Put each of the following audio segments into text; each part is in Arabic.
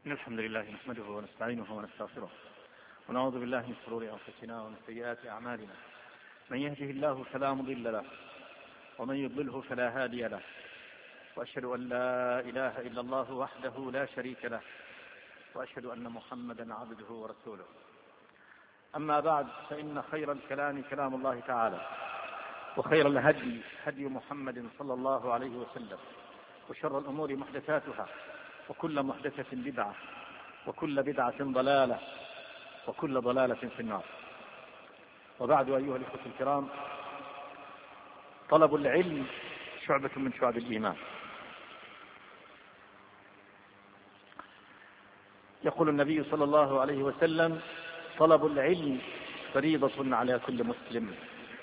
إن الحمد لله نحمده ونستعينه ونستغفره ونعوذ بالله من شرور أنفسنا ومن سيئات أعمالنا. من يهده الله فلا مضل له ومن يضلله فلا هادي له، وأشهد أن لا إله إلا الله وحده لا شريك له، وأشهد أن محمدا عبده ورسوله. أما بعد، فإن خير الكلام كلام الله تعالى، وخير الهدي هدي محمد صلى الله عليه وسلم، وشر الأمور محدثاتها، وكل محدثة بدعة، وكل بدعة ضلالة، وكل ضلالة في النار. وبعد، أيها الإخوة الكرام، طلب العلم شعبة من شعب الإيمان. يقول النبي صلى الله عليه وسلم: طلب العلم فريضة على كل مسلم.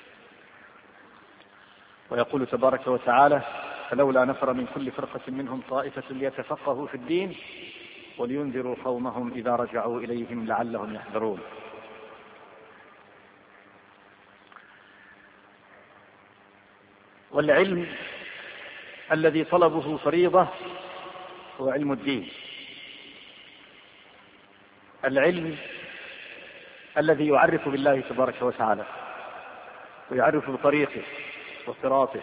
ويقول تبارك وتعالى: فلولا نفر من كل فرقة منهم طائفة ليتفقهوا في الدين ولينذروا قومهم إذا رجعوا إليهم لعلهم يحذرون. والعلم الذي طلبه فريضة هو علم الدين، العلم الذي يعرف بالله تبارك وتعالى ويعرف بطريقه وصراطه،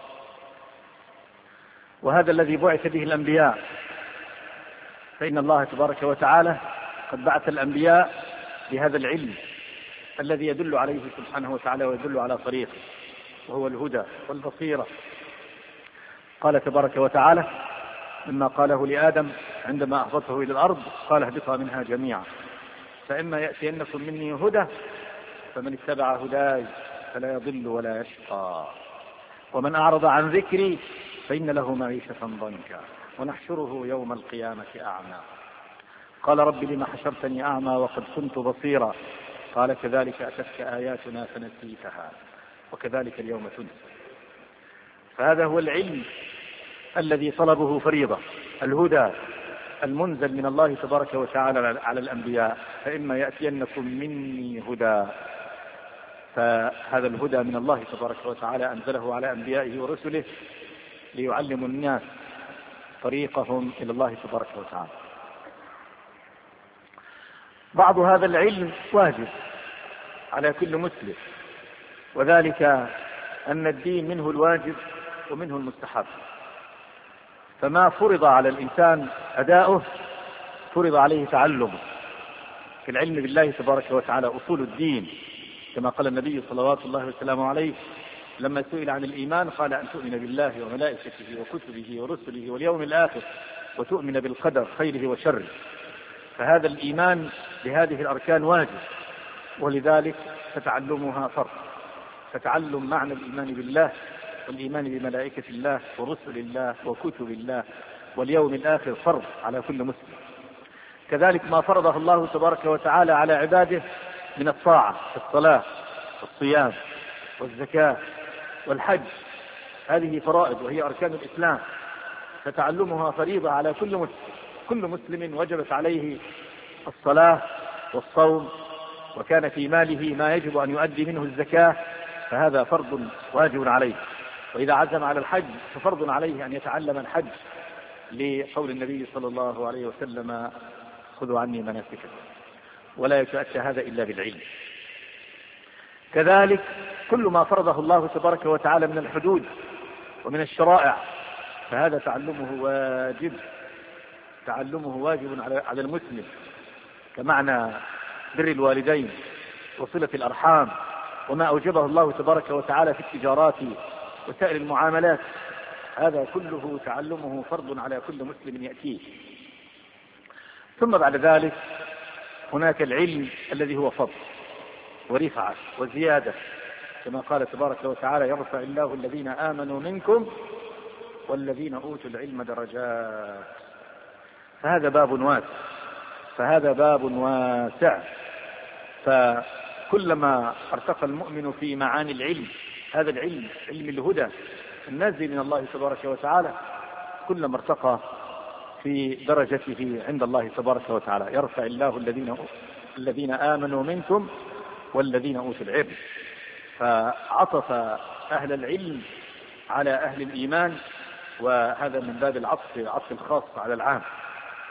وهذا الذي بعث به الأنبياء. فإن الله تبارك وتعالى قد بعث الأنبياء بهذا العلم الذي يدل عليه سبحانه وتعالى ويدل على طريقه، وهو الهدى والبصيرة. قال تبارك وتعالى مما قاله لآدم عندما أهبطه إلى الأرض: قال اهبطا منها جميعا، فإما يأتينكم مني هدى فمن اتبع هداي فلا يضل ولا يشقى، ومن أعرض عن ذكري فإن له معيشة ضنكا ونحشره يوم القيامة أعمى. قال رب لم حشرتني أعمى وقد كنت بصيرا، قال كذلك أتتك آياتنا فنسيتها وكذلك اليوم تنسى. فهذا هو العلم الذي طلبه فريضة، الهدى المنزل من الله تبارك وتعالى على الأنبياء: فإما يأتينكم مني هدى. فهذا الهدى من الله تبارك وتعالى أنزله على أنبيائه ورسله ليعلموا الناس طريقهم إلى الله تبارك وتعالى. بعض هذا العلم واجب على كل مسلم، وذلك أن الدين منه الواجب ومنه المستحب. فما فرض على الإنسان أداؤه فرض عليه تعلمه. في العلم بالله تبارك وتعالى أصول الدين، كما قال النبي صلوات الله وسلامه عليه لما سئل عن الإيمان قال: أن تؤمن بالله وملائكته وكتبه ورسله واليوم الآخر وتؤمن بالقدر خيره وشره. فهذا الإيمان بهذه الأركان واجب، ولذلك فتعلمها فرض. فتعلم معنى الإيمان بالله والإيمان بملائكة الله ورسل الله وكتب الله واليوم الآخر فرض على كل مسلم. كذلك ما فرضه الله تبارك وتعالى على عباده من الطاعة كالصلاة والصيام والزكاة والحج، هذه فرائض وهي أركان الإسلام، فتعلمها فريضة على كل مسلم. كل مسلم وجبت عليه الصلاة والصوم، وكان في ماله ما يجب أن يؤدي منه الزكاة، فهذا فرض واجب عليه. وإذا عزم على الحج ففرض عليه أن يتعلم الحج، لقول النبي صلى الله عليه وسلم: خذوا عني مناسككم. ولا يتأتى هذا إلا بالعلم. كذلك كل ما فرضه الله تبارك وتعالى من الحدود ومن الشرائع فهذا تعلمه واجب على المسلم، كمعنى بر الوالدين وصلة الأرحام وما أوجبه الله تبارك وتعالى في التجارات وسائر المعاملات، هذا كله تعلمه فرض على كل مسلم يأتيه. ثم بعد ذلك هناك العلم الذي هو فضل ورفعة وزيادة، كما قال تبارك وتعالى: يرفع الله الذين آمنوا منكم والذين أوتوا العلم درجات. فهذا باب واسع. فكلما ارتقى المؤمن في معاني العلم، هذا العلم علم الهدى النازل من الله تبارك وتعالى، كلما ارتقى في درجته عند الله تبارك وتعالى. يرفع الله الذين آمنوا منكم والذين أوتوا العلم. فعطف أهل العلم على أهل الإيمان، وهذا من باب العطف الخاص على العام.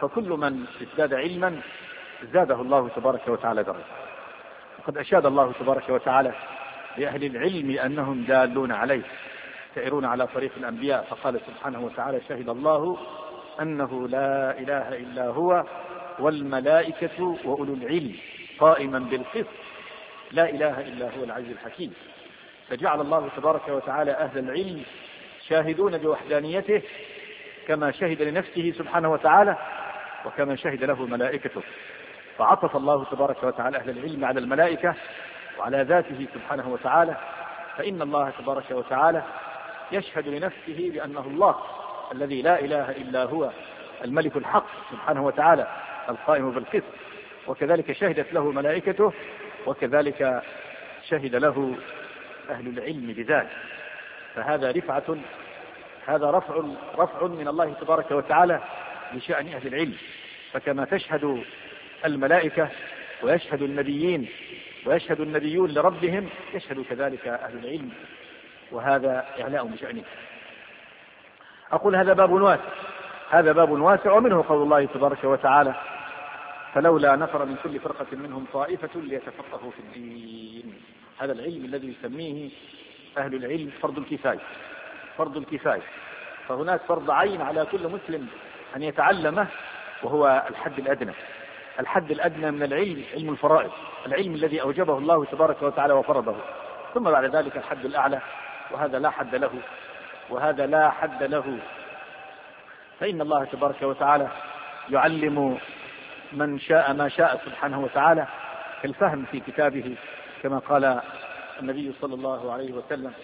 فكل من ازداد علما زاده الله تبارك وتعالى درجة. وقد أشاد الله تبارك وتعالى لأهل العلم أنهم دالون عليه سائرون على طريق الأنبياء، فقال سبحانه وتعالى: شهد الله أنه لا إله إلا هو والملائكة وأولو العلم قائما بالقسط لا إله إلا هو العزيز الحكيم. فجعل الله تبارك وتعالى أهل العلم شاهدون بوحدانيته كما شهد لنفسه سبحانه وتعالى وكما شهد له ملائكته، فعطف الله تبارك وتعالى أهل العلم على الملائكة وعلى ذاته سبحانه وتعالى، فإن الله تبارك وتعالى يشهد لنفسه بأنه الله الذي لا إله إلا هو الملك الحق سبحانه وتعالى القائم بالقسط، وكذلك شهدت له ملائكته، وكذلك شهد له أهل العلم بذلك. فهذا رفعة، هذا رفع من الله تبارك وتعالى لشأن أهل العلم. فكما تشهد الملائكة ويشهد النبيين ويشهد النبيون لربهم، يشهد كذلك أهل العلم، وهذا إعلاء بشأنه. أقول هذا باب واسع، ومنه قول الله تبارك وتعالى: فلولا نفر من كل فرقة منهم طائفة ليتفقهوا في الدين. هذا العلم الذي يسميه أهل العلم فرض الكفاية. فهناك فرض عين على كل مسلم أن يتعلمه، وهو الحد الأدنى من العلم، علم الفرائض، العلم الذي أوجبه الله تبارك وتعالى وفرضه. ثم بعد ذلك الحد الأعلى، وهذا لا حد له. فإن الله تبارك وتعالى يعلم من شاء ما شاء سبحانه وتعالى، كالفهم في كتابه، كما قال النبي صلى الله عليه وسلم،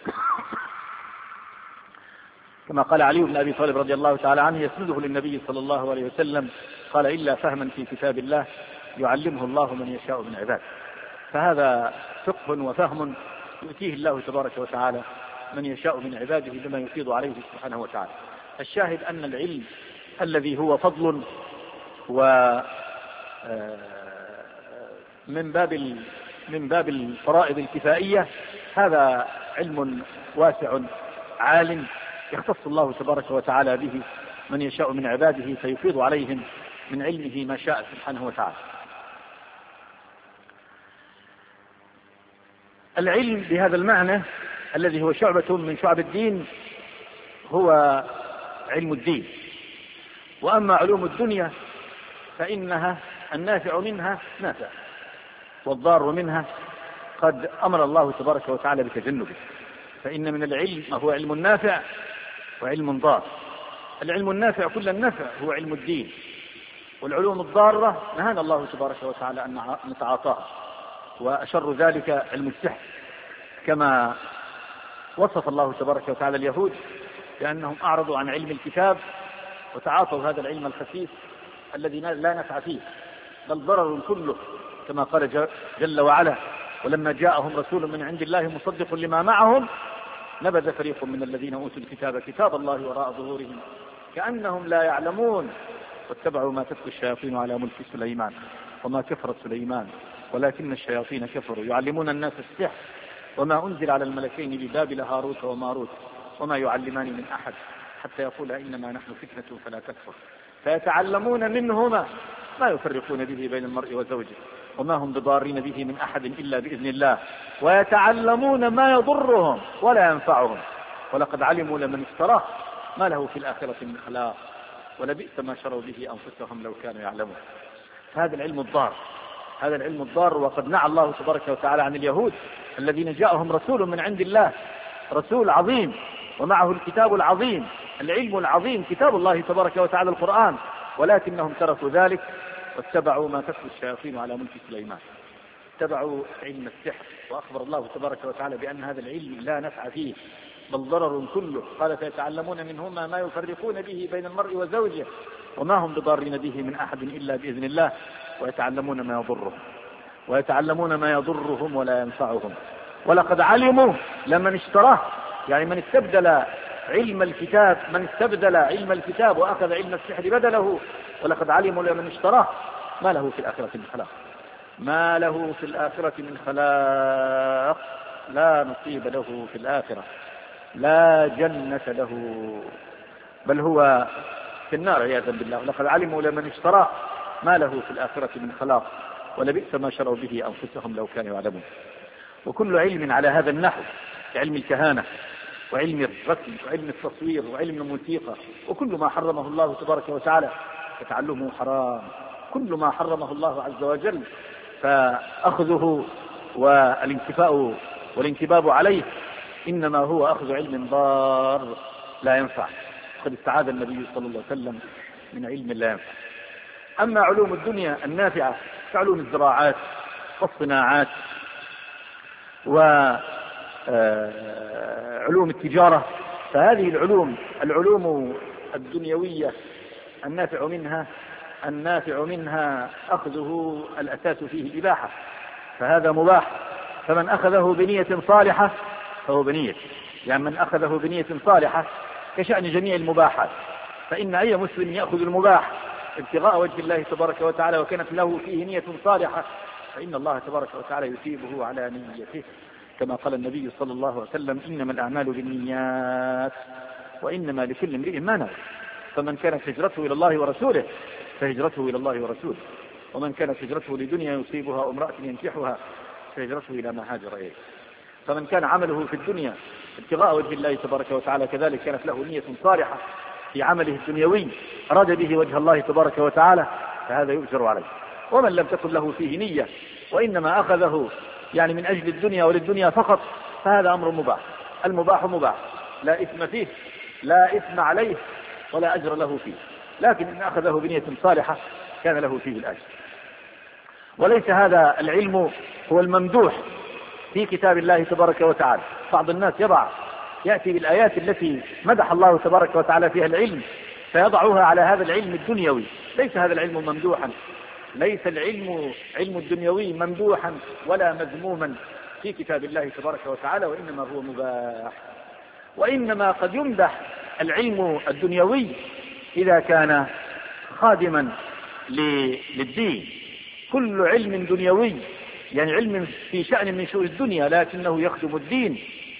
كما قال علي بن أبي طالب رضي الله تعالى عنه يسنده للنبي صلى الله عليه وسلم، قال: إلا فهما في كتاب الله يعلمه الله من يشاء من عباده. فهذا فقه وفهم يؤتيه الله تبارك وتعالى من يشاء من عباده بما يفيض عليه سبحانه وتعالى. الشاهد أن العلم الذي هو فضل من باب الفرائض الكفائية، هذا علم واسع عال يختص الله تبارك وتعالى به من يشاء من عباده، فيفيض عليهم من علمه ما شاء سبحانه وتعالى. العلم بهذا المعنى الذي هو شعبة من شعب الدين هو علم الدين. وأما علوم الدنيا فإنها النافع منها نافع، والضار منها قد أمر الله تبارك وتعالى بتجنبه. فإن من العلم ما هو علم نافع وعلم ضار. العلم النافع كل النفع هو علم الدين، والعلوم الضارة نهانا الله تبارك وتعالى أن نتعاطاها. وأشر ذلك علم السحر، كما وصف الله تبارك وتعالى اليهود بأنهم أعرضوا عن علم الكتاب وتعاطوا هذا العلم الخفيف الذي لا نفع فيه بل ضرر كله، كما قال جل وعلا: ولما جاءهم رسول من عند الله مصدق لما معهم نبذ فريق من الذين أوتوا الكتاب كتاب الله وراء ظهورهم كأنهم لا يعلمون واتبعوا ما تتلو الشياطين على ملك سليمان وما كفر سليمان ولكن الشياطين كفروا يعلمون الناس السحر وما أنزل على الملكين ببابل هاروت وماروت وما يعلمان من أحد حتى يقول إنما نحن فتنة فلا تكفر فيتعلمون منهما ما يفرقون به بين المرء وزوجه وما هم بضارين به من أحد إلا بإذن الله ويتعلمون ما يضرهم ولا ينفعهم ولقد علموا لمن اشتراه ما له في الآخرة من خلاق ولبئس ما شروا به أنفسهم لو كانوا يعلمون. هذا العلم الضار، هذا العلم الضار. وقد نعى الله تبارك وتعالى عن اليهود الذين جاءهم رسول من عند الله، رسول عظيم ومعه الكتاب العظيم، العلم العظيم، كتاب الله تبارك وتعالى القرآن، ولكنهم تركوا ذلك واتبعوا ما تتلو الشياطين على ملك سليمان، اتبعوا علم السحر. وأخبر الله تبارك وتعالى بأن هذا العلم لا نفع فيه بل ضرر كله. قال فيتعلمون منهما ما يفرقون به بين المرء وزوجه وما هم بضارين به من أحد إلا بإذن الله ويتعلمون ما يضرهم ولا ينفعهم. ولقد علموا لمن اشتراه، يعني من استبدل علم الكتاب وأخذ علم السحر بدله. ولقد علموا لمن اشتراه ما له في الآخرة من خلاق، لا نصيب له في الآخرة، لا جنة له، بل هو في النار عياذا بالله. لقد علموا لمن اشترى ما له في الآخرة من خلاق ولبئس ما شروا به أنفسهم لو كانوا يعلمون. وكل علم على هذا النحو، علم الكهانة وعلم الرسم وعلم التصوير وعلم الموسيقى وكل ما حرمه الله تبارك وتعالى فتعلمه حرام. كل ما حرمه الله عز وجل فأخذه والانكباب عليه إنما هو أخذ علم ضار لا ينفع. قد استعاذ النبي صلى الله عليه وسلم من علم لا ينفع. أما علوم الدنيا النافعة كعلوم الزراعات والصناعات وعلوم التجارة، فهذه العلوم الدنيوية النافع منها أخذه الأساس فيه الإباحة، فهذا مباح. فمن أخذه بنية صالحة فهو بنية، يعني من أخذه بنية صالحة كشأن جميع المباحات. فإن أي مسلم يأخذ المباح ابتغاء وجه الله تبارك وتعالى وكانت له فيه نية صالحة فإن الله تبارك وتعالى يثيبه على نيته، كما قال النبي صلى الله عليه وسلم: إنما الأعمال بالنيات وإنما لكل امرئ ما نوى. فمن كانت هجرته إلى الله ورسوله فهجرته إلى الله ورسوله، ومن كانت هجرته لدنيا يصيبها أو امرأة ينكحها فهجرته إلى ما هاجر إليه. فمن كان عمله في الدنيا ابتغاء وجه الله تبارك وتعالى كذلك كانت له نية صالحة في عمله الدنيوي أراد به وجه الله تبارك وتعالى فهذا يؤجر عليه. ومن لم تكن له فيه نية وإنما أخذه يعني من أجل الدنيا وللدنيا فقط فهذا أمر مباح. المباح مباح لا إثم فيه، لا إثم عليه ولا أجر له فيه، لكن إن أخذه بنية صالحة كان له فيه الأجر. وليس هذا العلم هو الممدوح في كتاب الله تبارك وتعالى. بعض الناس يأتي بالآيات التي مدح الله تبارك وتعالى فيها العلم فيضعها على هذا العلم الدنيوي. ليس هذا العلم ممدوحا، ليس علم الدنيوي ممدوحا ولا مذموما في كتاب الله تبارك وتعالى، وإنما هو مباح. وإنما قد يمدح العلم الدنيوي إذا كان خادما للدين. كل علم دنيوي يعني علم في شأن من شؤون الدنيا لكنه يخدم الدين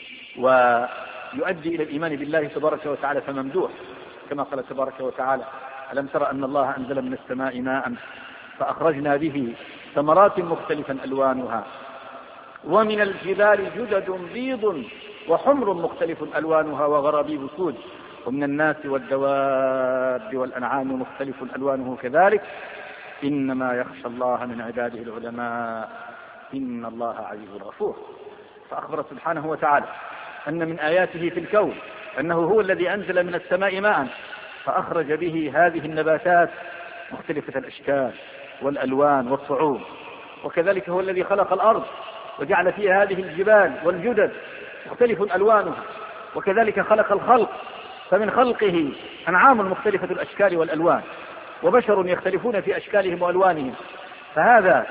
ويؤدي إلى الإيمان بالله تبارك وتعالى فممدوح، كما قال تبارك وتعالى: ألم تر أن الله أنزل من السماء ماء فأخرجنا به ثمرات مختلفا ألوانها ومن الجبال جدد بيض وحمر مختلف ألوانها وغرابيب سود ومن الناس والدواب والأنعام مختلف ألوانه كذلك إنما يخشى الله من عباده العلماء إن الله عزيز غفور. فأخبر سبحانه وتعالى أن من آياته في الكون أنه هو الذي أنزل من السماء ماء فأخرج به هذه النباتات مختلفة الأشكال والألوان والصعوب، وكذلك هو الذي خلق الأرض وجعل فيها هذه الجبال والجدد مختلف ألوانها، وكذلك خلق الخلق فمن خلقه أنعام مختلفة الأشكال والألوان وبشر يختلفون في أشكالهم وألوانهم. فهذا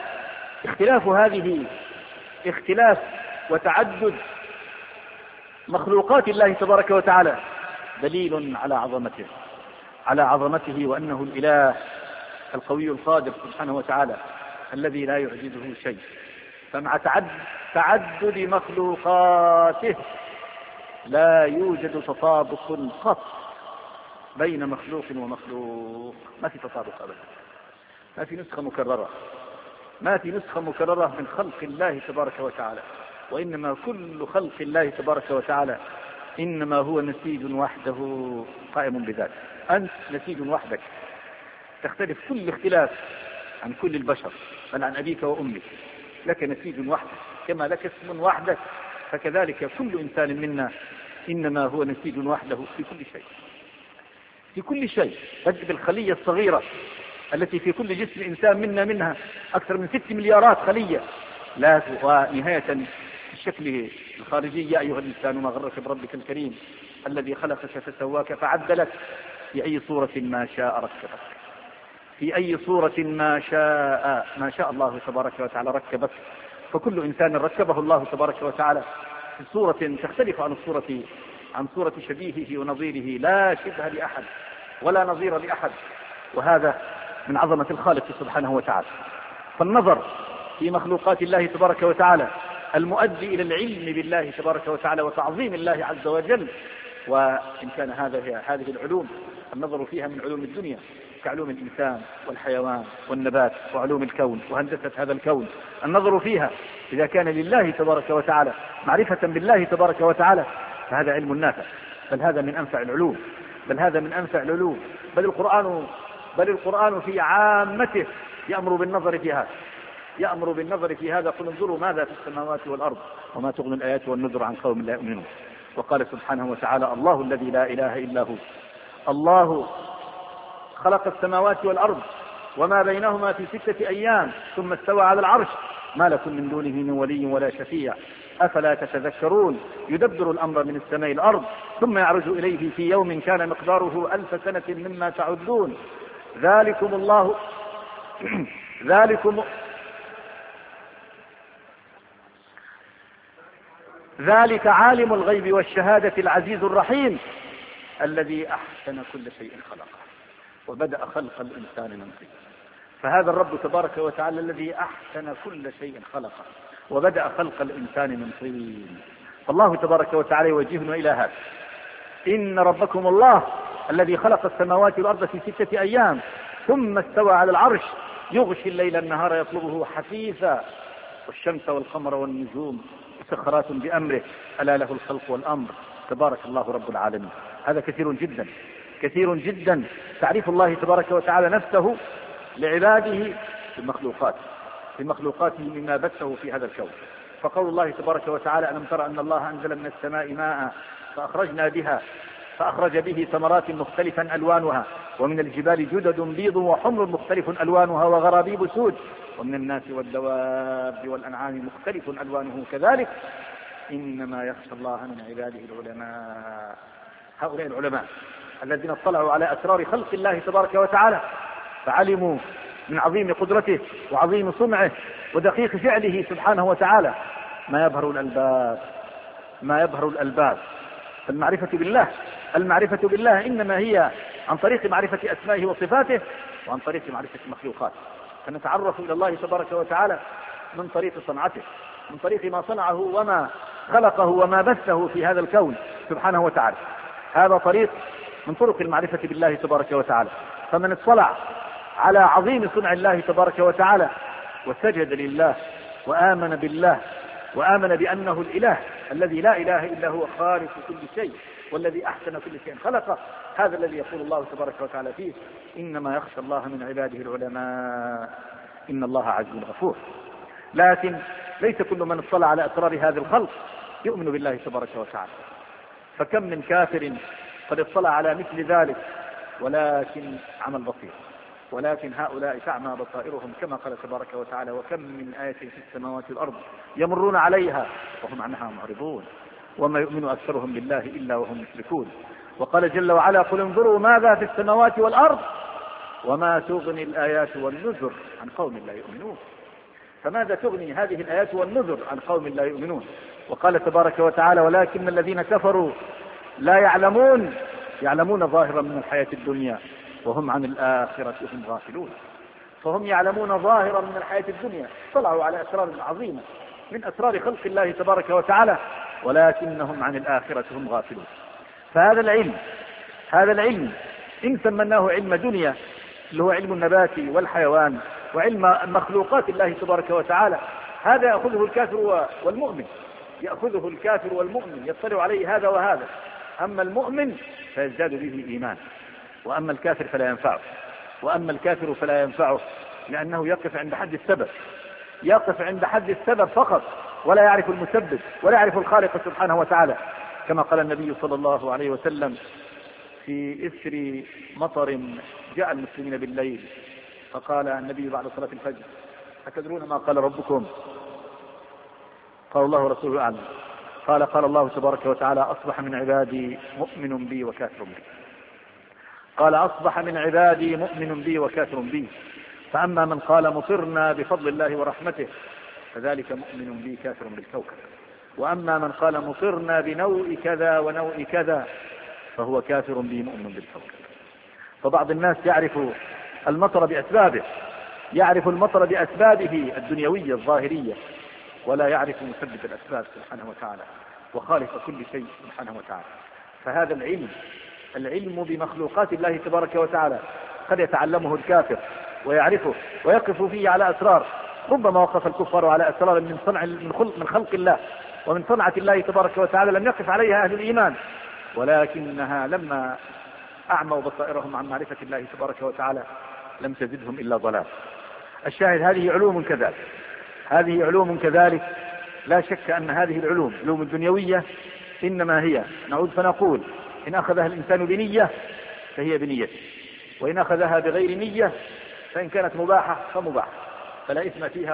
اختلاف وتعدد مخلوقات الله تبارك وتعالى دليل على عظمته وأنه الإله القوي القادر سبحانه وتعالى الذي لا يعجزه شيء. فمع تعدد مخلوقاته لا يوجد تطابق قط بين مخلوق ومخلوق، ما في تطابق أبدا، ما في نسخة مكررة من خلق الله تبارك وتعالى، وإنما كل خلق الله تبارك وتعالى إنما هو نسيج وحده قائم بذاته. أنت نسيج وحدك، تختلف كل اختلاف عن كل البشر بل عن أبيك وأمك، لك نسيج وحدك كما لك اسم وحدك، فكذلك كل إنسان منا إنما هو نسيج وحده في كل شيء. تجد الخلية الصغيرة التي في كل جسم إنسان منها أكثر من 6 مليارات خلية، لا ونهاية الشكل الخارجي: يا أيها الإنسان ما غرك بربك الكريم الذي خلقك فسواك فعدلك في أي صورة ما شاء ركبك، في أي صورة ما شاء الله تبارك وتعالى ركبك. فكل إنسان ركبه الله تبارك وتعالى في صورة تختلف عن صورة شبيهه ونظيره، لا شبه لأحد ولا نظير لأحد، وهذا من عظمة الخالق سبحانه وتعالى. فالنظر في مخلوقات الله تبارك وتعالى المؤدي إلى العلم بالله تبارك وتعالى وتعظيم الله عز وجل وإن كان هذه العلوم النظر فيها من علوم الدنيا كعلوم الإنسان والحيوان والنبات وعلوم الكون وهندسة هذا الكون، النظر فيها إذا كان لله تبارك وتعالى معرفة بالله تبارك وتعالى فهذا علم نافع، بل هذا من أنفع العلوم، بل القرآن في عامته يأمر بالنظر في هذا قل انظروا ماذا في السماوات والأرض وما تغني الآيات والنذر عن قوم لا يؤمنون. وقال سبحانه وتعالى الله الذي لا إله إلا هو الله خلق السماوات والأرض وما بينهما في 6 أيام ثم استوى على العرش ما لكم من دونه من ولي ولا شفيع أفلا تتذكرون يدبر الأمر من السماء الأرض ثم يعرج إليه في يوم كان مقداره 1000 سنة مما تعدون ذلك عالم الغيب والشهادة العزيز الرحيم الذي أحسن كل شيء خلقه وبدأ خلق الإنسان من طين. فهذا الرب تبارك وتعالى الذي أحسن كل شيء خلقه وبدأ خلق الإنسان من طين. فالله تبارك وتعالى يوجهنا إلى هذا، إن ربكم الله الذي خلق السماوات والأرض في 6 أيام ثم استوى على العرش يغشي الليل النهار يطلبه حثيثا والشمس والقمر والنجوم مسخرات بأمره ألا له الخلق والأمر تبارك الله رب العالمين. هذا كثير جدا تعريف الله تبارك وتعالى نفسه لعباده في مخلوقاته مما بثه في هذا الكون. فقول الله تبارك وتعالى ألم تر أن الله أنزل من السماء ماء فأخرج به ثمرات مختلفا ألوانها ومن الجبال جدد بيض وحمر مختلف ألوانها وغرابيب سود ومن الناس والدواب والأنعام مختلف ألوانه كذلك إنما يخشى الله من عباده العلماء. هؤلاء العلماء الذين اطلعوا على أسرار خلق الله تبارك وتعالى فعلموا من عظيم قدرته وعظيم صنعه ودقيق فعله سبحانه وتعالى ما يبهر الألباب. المعرفة بالله إنما هي عن طريق معرفة أسمائه وصفاته وعن طريق معرفة مخلوقاته، فنتعرف إلى الله تبارك وتعالى من طريق صنعته، من طريق ما صنعه وما خلقه وما بثه في هذا الكون سبحانه وتعالى. هذا طريق من طرق المعرفة بالله تبارك وتعالى. فمن اطلع على عظيم صنع الله تبارك وتعالى وسجد لله وآمن بالله وآمن بأنه الإله الذي لا إله إلا هو خالق كل شيء والذي أحسن كل شيء خلقه، هذا الذي يقول الله تبارك وتعالى فيه إنما يخشى الله من عباده العلماء إن الله عزيز غفور. لكن ليس كل من اطلع على أسرار هذا الخلق يؤمن بالله تبارك وتعالى، فكم من كافر قد اطلع على مثل ذلك ولكن عمى البصير، ولكن هؤلاء تعمى بصائرهم كما قال تبارك وتعالى وكم من آية في السماوات والأرض يمرون عليها وهم عنها معرضون وما يؤمن أكثرهم بالله إلا وهم مشركون. وقال جل وعلا قل انظروا ماذا في السماوات والأرض وما تغني الآيات والنذر عن قوم لا يؤمنون. فماذا تغني هذه الآيات والنذر عن قوم لا يؤمنون؟ وقال تبارك وتعالى ولكن الذين كفروا لا يعلمون ظاهرا من الحياة الدنيا وهم عن الآخرة هم غافلون. فهم يعلمون ظاهرا من الحياة الدنيا، طلعوا على أسرار عظيمة من أسرار خلق الله تبارك وتعالى، ولكنهم عن الآخرة هم غافلون. فهذا العلم إن سمناه علم دنيا اللي هو علم النبات والحيوان وعلم مخلوقات الله تبارك وتعالى، هذا يأخذه الكافر والمؤمن يطلع عليه هذا وهذا. أما المؤمن فيزداد به إيمان، وأما الكافر فلا ينفعه لأنه يقف عند حد السبب فقط ولا يعرف المسبب ولا يعرف الخالق سبحانه وتعالى. كما قال النبي صلى الله عليه وسلم في إثر مطر جاء المسلمين بالليل فقال النبي بعد صلاة الفجر أتدرون ما قال ربكم؟ قال الله ورسوله أعلم. قال الله تبارك وتعالى أصبح من عبادي مؤمن بي وكافر بي. قال أصبح من عبادي مؤمن بي وكافر بي، فأما من قال مطرنا بفضل الله ورحمته فذلك مؤمن بي كافر بالكوكب، وأما من قال مطرنا بنوء كذا ونوء كذا فهو كافر بي مؤمن بالكوكب. فبعض الناس يعرف المطر بأسبابه الدنيوية الظاهرية ولا يعرف مسبب الأسباب سبحانه وتعالى وخالق كل شيء سبحانه وتعالى. فهذا العلم بمخلوقات الله تبارك وتعالى قد يتعلمه الكافر ويعرفه ويقف فيه على أسرار، ربما وقف الكفار على أسرار من خلق الله ومن صنعة الله تبارك وتعالى لم يقف عليها أهل الإيمان، ولكنها لما أعموا بصائرهم عن معرفة الله تبارك وتعالى لم تزدهم إلا ضلال. الشاهد هذه علوم كذلك، لا شك أن هذه العلوم الدنيوية إنما هي نعود فنقول إن أخذها الإنسان بنية فهي بنيته، وإن أخذها بغير نية فإن كانت مباحة فمباحة، فلا إثم فيها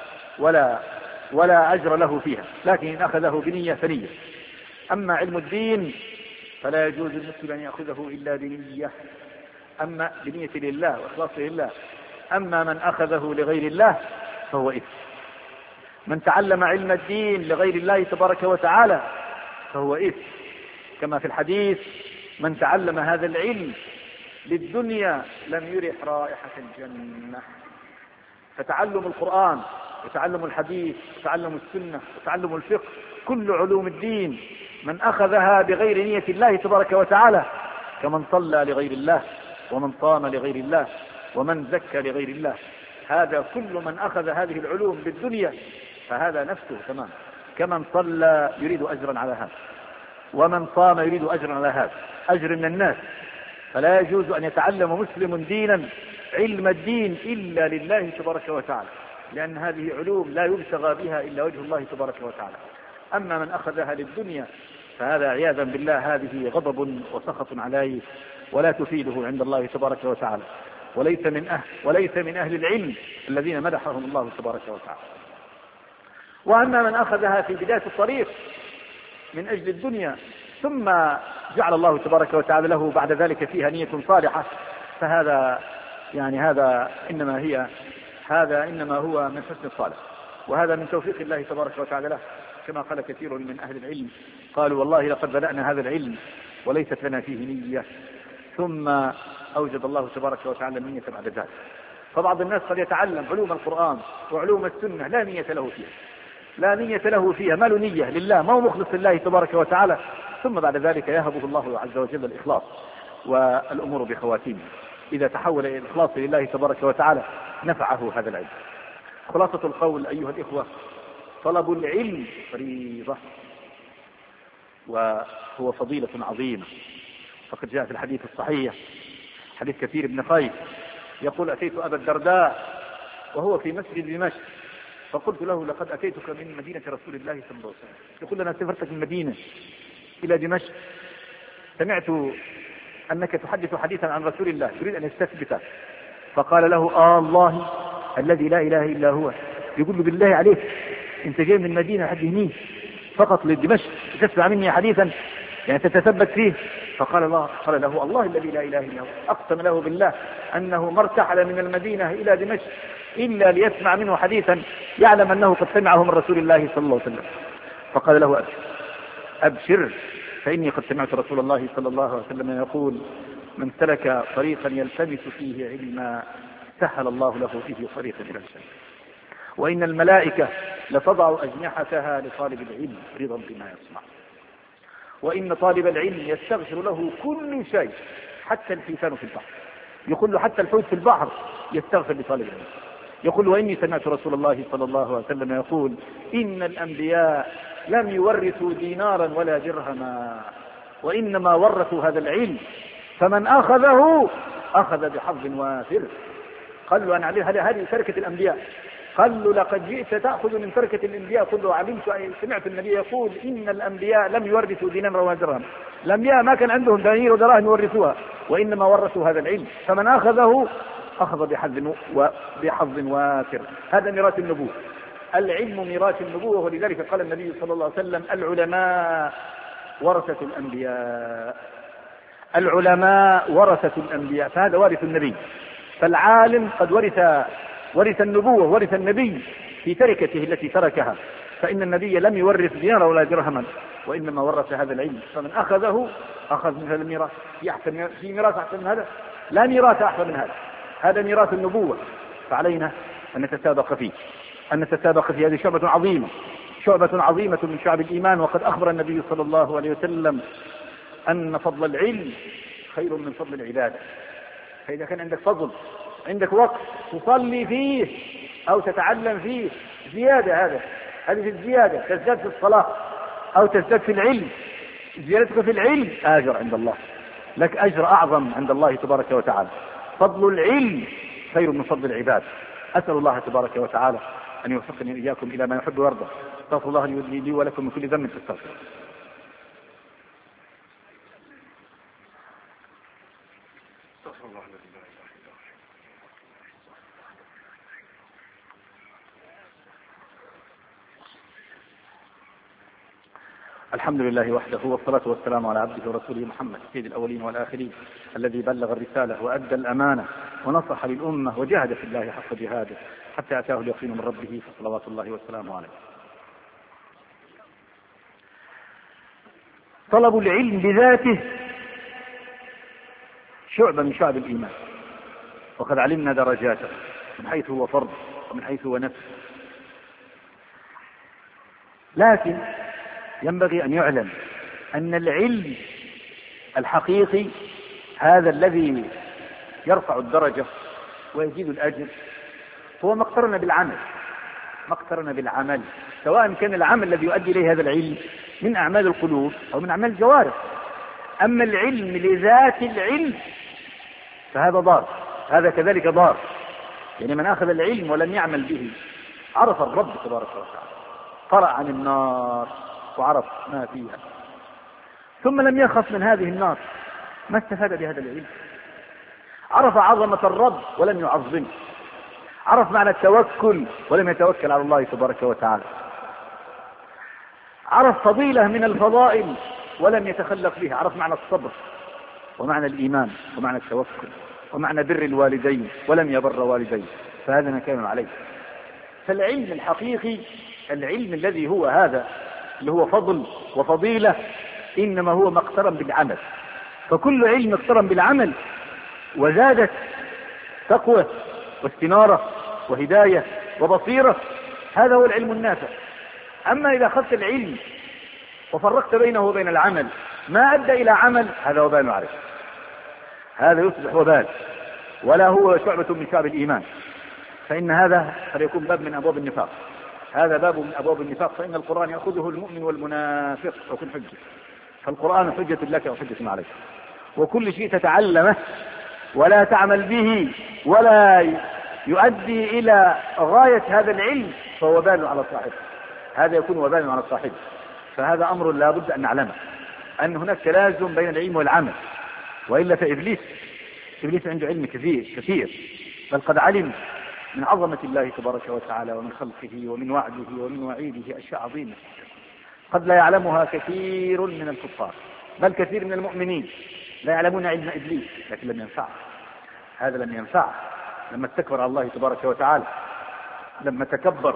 ولا أجر له فيها، لكن إن أخذه بنية فنية. أما علم الدين فلا يجوز المسلم أن يأخذه إلا بنية، أما بنية لله وإخلاصه لله. أما من أخذه لغير الله فهو إثم. من تعلم علم الدين لغير الله تبارك وتعالى فهو إثم، كما في الحديث: من تعلم هذا العلم للدنيا لم يرح رائحة الجنة. فتعلم القرآن وتعلم الحديث وتعلم السنة وتعلم الفقه، كل علوم الدين من أخذها بغير نية الله تبارك وتعالى كمن صلى لغير الله ومن صام لغير الله ومن زكى لغير الله، هذا كل من أخذ هذه العلوم بالدنيا فهذا نفسه تمام، كمن صلى يريد أجرا على هذا ومن صام يريد أجرا على هذا، أجر من الناس. فلا يجوز أن يتعلم مسلم دينا علم الدين إلا لله تبارك وتعالى، لأن هذه علوم لا يبتغى بها إلا وجه الله تبارك وتعالى. أما من أخذها للدنيا فهذا عياذا بالله هذه غضب وسخط عليه ولا تفيده عند الله تبارك وتعالى، وليس من أهل العلم الذين مدحهم الله تبارك وتعالى. وأما من أخذها في بداية الطريق من أجل الدنيا ثم جعل الله تبارك وتعالى له بعد ذلك فيها نية صالحة، فهذا هذا إنما هو من حسن الصالح، وهذا من توفيق الله تبارك وتعالى له، كما قال كثير من أهل العلم قالوا: والله لقد بدأنا هذا العلم وليست لنا فيه نية، ثم أوجد الله تبارك وتعالى النية بعد ذلك. فبعض الناس قد يتعلم علوم القرآن وعلوم السنة لا نية له فيها، ما له نية لله، ما هو مخلص لله تبارك وتعالى، ثم بعد ذلك يهبه الله عز وجل الإخلاص والأمور بخواتيمه. إذا تحول إلى الإخلاص لله تبارك وتعالى نفعه هذا العلم. خلاصة القول أيها الإخوة: طلب العلم فريضة وهو فضيلة عظيمة، فقد جاء في الحديث الصحيح حديث كثير بن قيس يقول: أتيت أبا الدرداء وهو في مسجد دمشق فقلت له: لقد أتيتك من مدينة رسول الله صلى الله عليه وسلم. يقول: أنا سافرتك من مدينة إلى دمشق، سمعت أنك تحدث حديثا عن رسول الله يريد أن يستثبته. فقال له: الله الذي لا إله إلا هو. يقول له: بالله عليك أنت جاي من مدينة حد هني فقط لدمشق تسمع مني حديثا يعني تتثبت فيه؟ فقال له: الله الذي لا إله إلا هو. أقسم له بالله أنه ما ارتحل من المدينة إلى دمشق إلا ليسمع منه حديثا يعلم أنه قد سمعه من رسول الله صلى الله عليه وسلم. فقال له: أبشر فإني قد سمعت رسول الله صلى الله عليه وسلم يقول: من سلك طريقا يلتمس فيه علما سهل الله له فيه طريقا إلى الجنة، وإن الملائكة لتضع أجنحتها لطالب العلم رضا بما يصنع، وإن طالب العلم يستغفر له كل شيء حتى الحيتان في البحر. يقول له: حتى الحوت في البحر يستغفر لطالب العلم. يقول: وإني سمعت رسول الله صلى الله عليه وسلم يقول: إن الأنبياء لم يورثوا دينارا ولا درهما، وإنما ورثوا هذا العلم، فمن أخذه أخذ بحظ وافر. قال له: أنا عليه هذه تركة الأنبياء. قال له: لقد جئت تأخذ من تركة الأنبياء. قل له: علمت سمعت النبي يقول: إن الأنبياء لم يورثوا دينارا ولا درهما. الأنبياء ما كان عندهم دنانير ودراهم يورثوها، وإنما ورثوا هذا العلم، فمن أخذه أخذ بحظ وافر. هذا ميراث النبوة، العلم ميراث النبوة. ولذلك قال النبي صلى الله عليه وسلم: العلماء ورثة الأنبياء. العلماء ورثة الأنبياء، فهذا وارث النبي. فالعالم قد ورث النبوة، ورث النبي في تركته التي تركها، فإن النبي لم يورث دينارا ولا درهما، وإنما ورث هذا العلم، فمن أخذه أخذ من هذا الميراث. في ميراث أحسن من هذا؟ لا ميراث أحسن من هذا. هذا ميراث النبوة، فعلينا أن نتسابق فيه. هذه شعبة عظيمة من شعب الإيمان. وقد أخبر النبي صلى الله عليه وسلم أن فضل العلم خير من فضل العبادة. فإذا كان عندك فضل، عندك وقت تصلي فيه أو تتعلم فيه زيادة، هذه في الزيادة، تزداد في الصلاة أو تزداد في العلم، زيادتك في العلم أجر عند الله، لك أجر أعظم عند الله تبارك وتعالى. فضل العلم خير من فضل العباد. أسأل الله تبارك وتعالى أن يوفقني إياكم إلى ما يحب ويرضى. استغفر الله لي ولكم من كل ذنب فاستغفروه. الحمد لله وحده، والصلاة والسلام على عبده ورسوله محمد سيد الأولين والآخرين، الذي بلغ الرسالة وأدى الأمانة ونصح للأمة وجاهد في الله حق جهاده حتى أتاه اليقين من ربه، فصلوات الله وسلامه عليه. طلب العلم بذاته شعبة من شعب الإيمان، وقد علمنا درجاته من حيث هو فرض ومن حيث هو نفس. لكن ينبغي أن يعلم أن العلم الحقيقي هذا الذي يرفع الدرجة ويزيد الأجر هو ما اقترن بالعمل، سواء كان العمل الذي يؤدي إليه هذا العلم من أعمال القلوب أو من أعمال الجوارح. أما العلم لذات العلم فهذا ضار، هذا كذلك ضار. يعني من أخذ العلم ولم يعمل به عرف الرب تبارك وتعالى، قرأ عن النار وعرف ما فيها، ثم لم يخف من هذه النار، ما استفاد بهذا العلم. عرف عظمة الرب ولم يعظمه، عرف معنى التوكل ولم يتوكل على الله تبارك وتعالى، عرف فضيلة من الفضائل ولم يتخلق بها، عرف معنى الصبر ومعنى الإيمان ومعنى التوكل ومعنى بر الوالدين ولم يبر والديه، فهذا ما كان عليه. فالعلم الحقيقي، العلم الذي هو هذا اللي هو فضل وفضيلة، إنما هو ما اقترن بالعمل. فكل علم اقترن بالعمل وزادت تقوى واستنارة وهداية وبصيرة، هذا هو العلم النافع. أما إذا أخذت العلم وفرقت بينه وبين العمل ما أدى إلى عمل، هذا وبال عليه، هذا يصبح وبال، ولا هو شعبة من شعب الإيمان. فإن هذا قد يكون باب من أبواب النفاق، هذا باب من أبواب النفاق. فإن القرآن يأخذه المؤمن والمنافق وكن حجة، فالقرآن حجة لك وحجة عليك. وكل شيء تتعلمه ولا تعمل به ولا يؤدي إلى غاية هذا العلم فهو وبال على صاحبه، هذا يكون وبال على صاحبه. فهذا أمر لا بد أن نعلمه، أن هناك تلازم بين العلم والعمل، وإلا فإبليس عنده علم كثير، بل قد علم من عظمة الله تبارك وتعالى ومن خلقه ومن وعده ومن وعيده أشياء عظيمة قد لا يعلمها كثير من الكفار، بل كثير من المؤمنين لا يعلمون علم إبليس، لكن لم ينفعه، هذا لم ينفعه لما استكبر على الله تبارك وتعالى، لما تكبر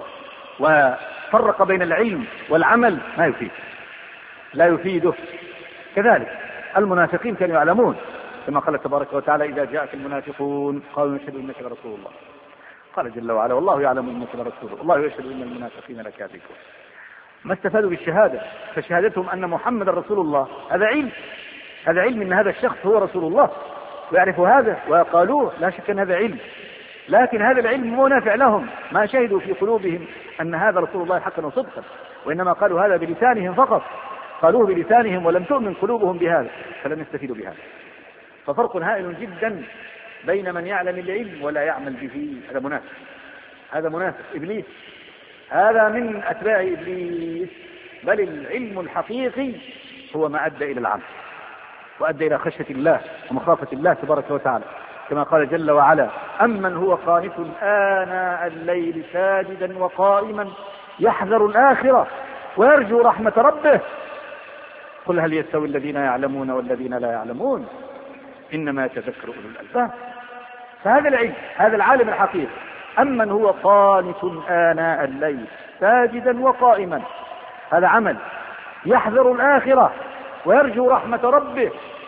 وفرق بين العلم والعمل ما لا يفيده. كذلك المنافقين كانوا يعلمون، كما قال تبارك وتعالى: إذا جاءك المنافقون قالوا نشهد إنك لرسول الله. قال جل وعلا: والله يعلم إنك لرسوله والله يشهد إن المنافقين لكاذبون. ما استفادوا بالشهادة، فشهادتهم أن محمد رسول الله هذا علم إن هذا الشخص هو رسول الله، ويعرف هذا وقالوه، لا شك أن هذا علم، لكن هذا العلم مو نافع لهم، ما شهدوا في قلوبهم أن هذا رسول الله حقا وصدقا، وإنما قالوا هذا بلسانهم فقط، قالوه بلسانهم ولم تؤمن قلوبهم بهذا، فلم يستفيدوا بهذا. ففرق هائل جدا بين من يعلم العلم ولا يعمل به، هذا منافق إبليس، هذا من أتباع إبليس. بل العلم الحقيقي هو ما أدى إلى العمل وأدى إلى خشية الله ومخافة الله تبارك وتعالى، كما قال جل وعلا: أمن هو قانت آناء الليل ساجدا وقائما يحذر الآخرة ويرجو رحمة ربه قل هل يستوي الذين يعلمون والذين لا يعلمون إنما يتذكر أولو الألباب. فهذا العلم، هذا العالم الحقيقي، أمن هو قانت آناء الليل ساجدا وقائما، هذا عمل، يحذر الآخرة ويرجو رحمة ربه،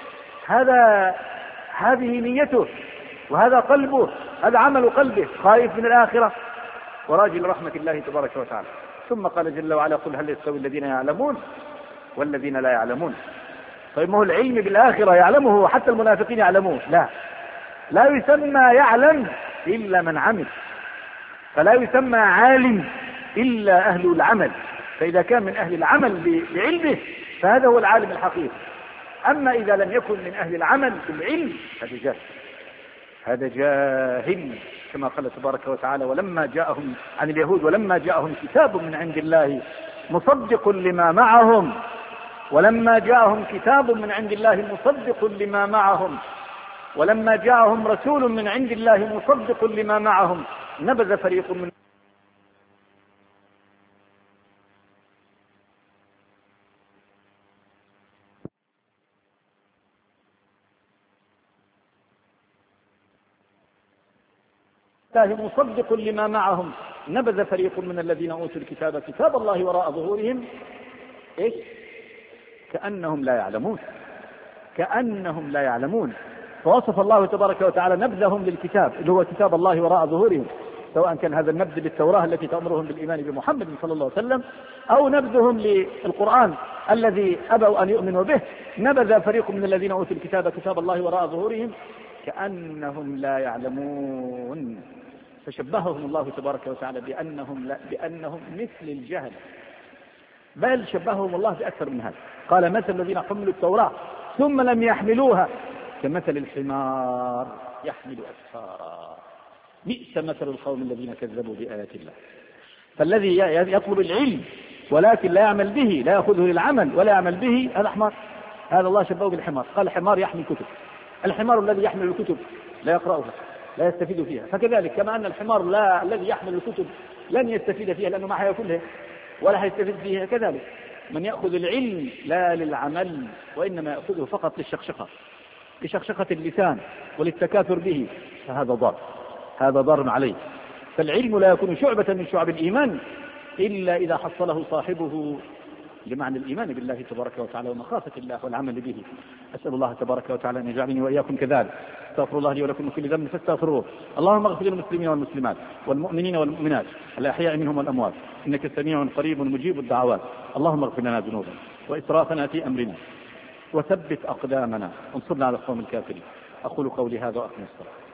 هذه نيته وهذا قلبه، هذا عمل قلبه، خايف من الآخرة وراجي لرحمة الله تبارك وتعالى. ثم قال جل وعلا: قل هل يستوي الذين يعلمون والذين لا يعلمون. طيب ما هو العلم بالآخرة يعلمه وحتى المنافقين يعلموه؟ لا يسمى يعلم إلا من عمل، فلا يسمى عالم إلا أهل العمل. فإذا كان من أهل العمل بعلمه فهذا هو العالم الحقيقي. أما إذا لم يكن من أهل العمل بالعلم هذا جاهل، كما قال تبارك وتعالى ولما جاءهم عن اليهود ولما جاءهم كتاب من عند الله مصدق لما معهم، ولما جاءهم كتاب من عند الله مصدق لما معهم، ولما جاءهم رسول من عند الله مصدق لما معهم نبذ فريق من الله مصدق لما معهم نبذ فريق من الذين أوتوا الكتاب كتاب الله وراء ظهورهم إيش؟ كأنهم لا يعلمون. فوصف الله تبارك وتعالى نبذهم للكتاب اللي هو كتاب الله وراء ظهورهم، سواء كان هذا النبذ بالتوراة التي تأمرهم بالإيمان بمحمد صلى الله عليه وسلم أو نبذهم للقرآن الذي أبوا أن يؤمنوا به. نبذ فريق من الذين أوتوا الكتاب كتاب الله وراء ظهورهم كأنهم لا يعلمون، فشبههم الله تبارك وتعالى بأنهم مثل الجهل، بل شبههم الله بأكثر من هذا. قال مثل الذين حملوا التوراة ثم لم يحملوها كمثل الحمار يحمل أسفارا بئس مثل القوم الذين كذبوا بآيات الله. فالذي يطلب العلم ولكن لا يعمل به، لا يأخذه للعمل ولا يعمل به، هذا حمار. هذا الله شبهه بالحمار، قال الحمار يحمل كتب. الحمار الذي يحمل الكتب لا يقرأها لا يستفيد فيها، فكذلك كما أن الحمار الذي يحمل الكتب لن يستفيد فيها لأنه ما حيأكلها ولا حيستفيد فيها، كذلك من يأخذ العلم لا للعمل وإنما يأخذه فقط لشقشقة اللسان وللتكاثر به، فهذا ضار عليه. فالعلم لا يكون شعبة من شعب الإيمان إلا إذا حصله صاحبه لمعنى الإيمان بالله تبارك وتعالى ومخافة الله والعمل به. أسأل الله تبارك وتعالى أن يجعلني وإياكم كذلك. استغفر الله لي ولكم من كل ذنب فاستغفروه. اللهم اغفر للمسلمين والمسلمات والمؤمنين والمؤمنات الأحياء منهم والأموات إنك سميع قريب مجيب الدعوات. اللهم اغفر لنا ذنوبنا وإسرافنا في أمرنا وثبت أقدامنا وانصرنا على القوم الكافرين. أقول قولي هذا وأقم الصلاة.